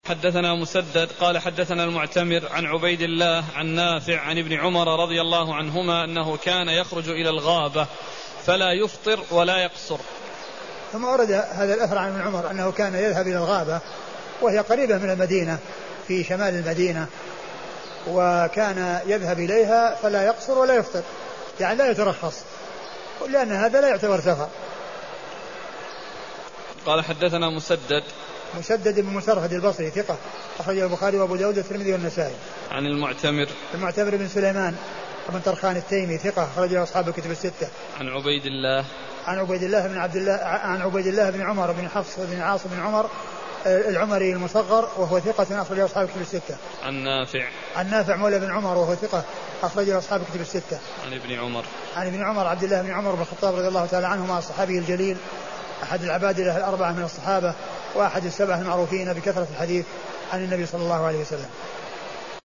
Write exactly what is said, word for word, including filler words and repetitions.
حدثنا مسدد قال حدثنا المعتمر عن عبيد الله عن نافع عن ابن عمر رضي الله عنهما أنه كان يخرج إلى الغابة فلا يفطر ولا يقصر. ثم ورد هذا الأثر عن ابن عمر أنه كان يذهب إلى الغابة وهي قريبة من المدينة في شمال المدينة، وكان يذهب إليها فلا يقصر ولا يفطر، يعني لا يترخص، لأن هذا لا يعتبر سفر. قال حدثنا مسدد مسدد بن مسرهد البصري ثقة أخرجه البخاري وأبو داود والترمذي والنسائي. عن المعتمر المعتمر بن سليمان بن طرخان التيمي ثقة أخرجه أصحاب الكتب الستة. عن عبيد الله عن عبيد الله بن عبد الله عن عبيد الله بن عمر بن حفص بن عاصم بن عمر العمري المصغر وهو ثقة أخرجه أصحاب الكتب الستة. عن نافع عن نافع مولى بن عمر وهو ثقة أخرجه أصحاب الكتب الستة. عن ابن عمر عن ابن عمر عبد الله بن عمر بن الخطاب رضي الله تعالى عنهما الصحابي الجليل أحد العبادلة الأربعة من الصحابة وأحد السبعة المعروفين بكثرة الحديث عن النبي صلى الله عليه وسلم.